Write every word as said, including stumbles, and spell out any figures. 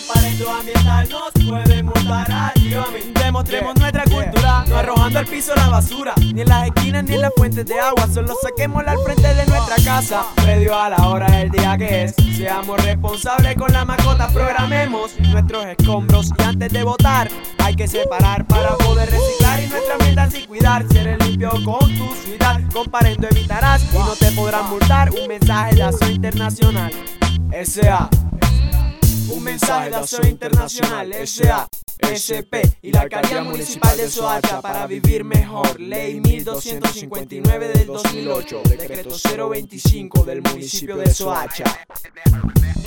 comparendo ambiental nos puede multar a Yomi. Demostremos nuestra cultura, no arrojando al piso la basura, ni en las esquinas ni en las fuentes de agua. Solo saquémosla al frente de nuestra casa, previo a la hora del día que es. Seamos responsables con la mascota, programemos nuestros escombros y antes de botar hay que separar para poder reciclar y nuestra ambiental sin cuidar. Si eres limpio con tu ciudad, comparendo evitarás y no te podrán multar. Un mensaje de Acción Internacional S A. Un mensaje de Acción Internacional S A, S P y la Alcaldía Municipal de Soacha para vivir mejor. Ley mil doscientos cincuenta y nueve del dos mil ocho, Decreto cero veinticinco del municipio de Soacha.